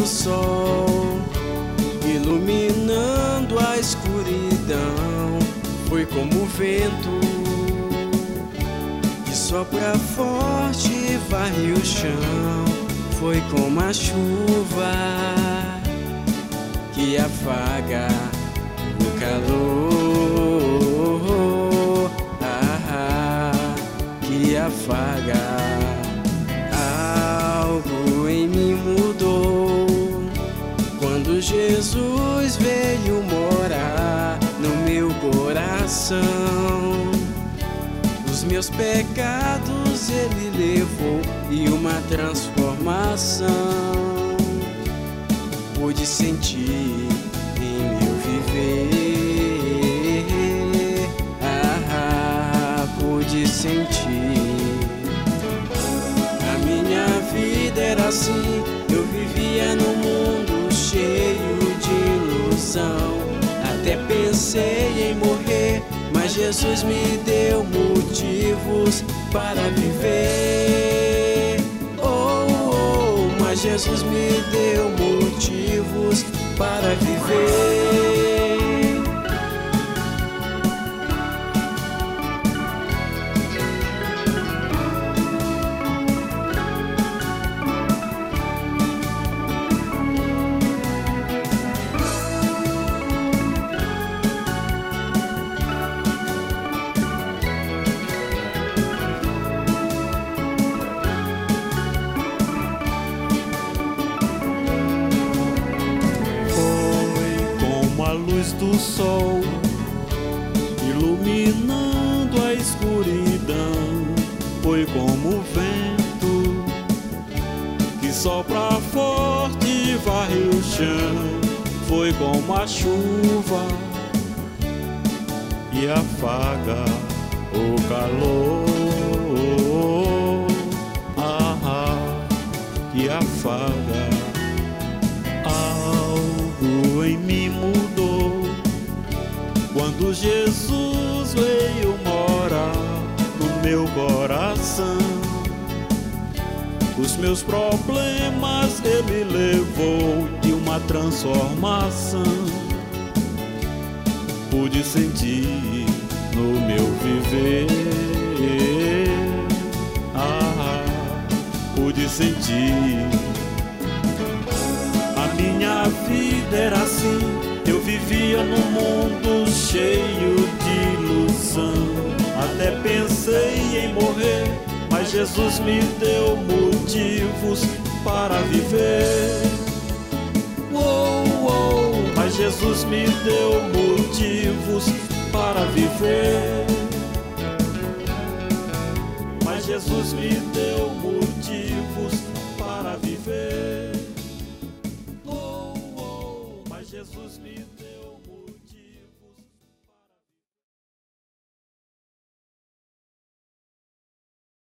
sol, iluminando a escuridão. Foi como o vento que sopra forte e varre o chão. Foi como a chuva que afaga o calor, que afaga. Algo em mim mudou quando Jesus veio morar no meu coração. Os meus pecados Ele levou e uma transformação pude sentir em meu viver. Pude sentir. A minha vida era assim, eu vivia num mundo cheio de ilusão. Até pensei em morrer, mas Jesus me deu motivos para viver. Mas Jesus me deu motivos para viver. A luz do sol, iluminando a escuridão. Foi como o vento que sopra forte e varre o chão. Foi como a chuva que afaga o calor, que afaga. Algo em mim mudou quando Jesus veio morar no meu coração. Os meus problemas Ele levou e uma transformação pude sentir no meu viver. Pude sentir. A minha vida era assim, eu vivia num mundo cheio de ilusão. Até pensei em morrer, mas Jesus me deu motivos para viver. Mas Jesus me deu motivos para viver. Mas Jesus me deu motivos para viver. Jesus me deu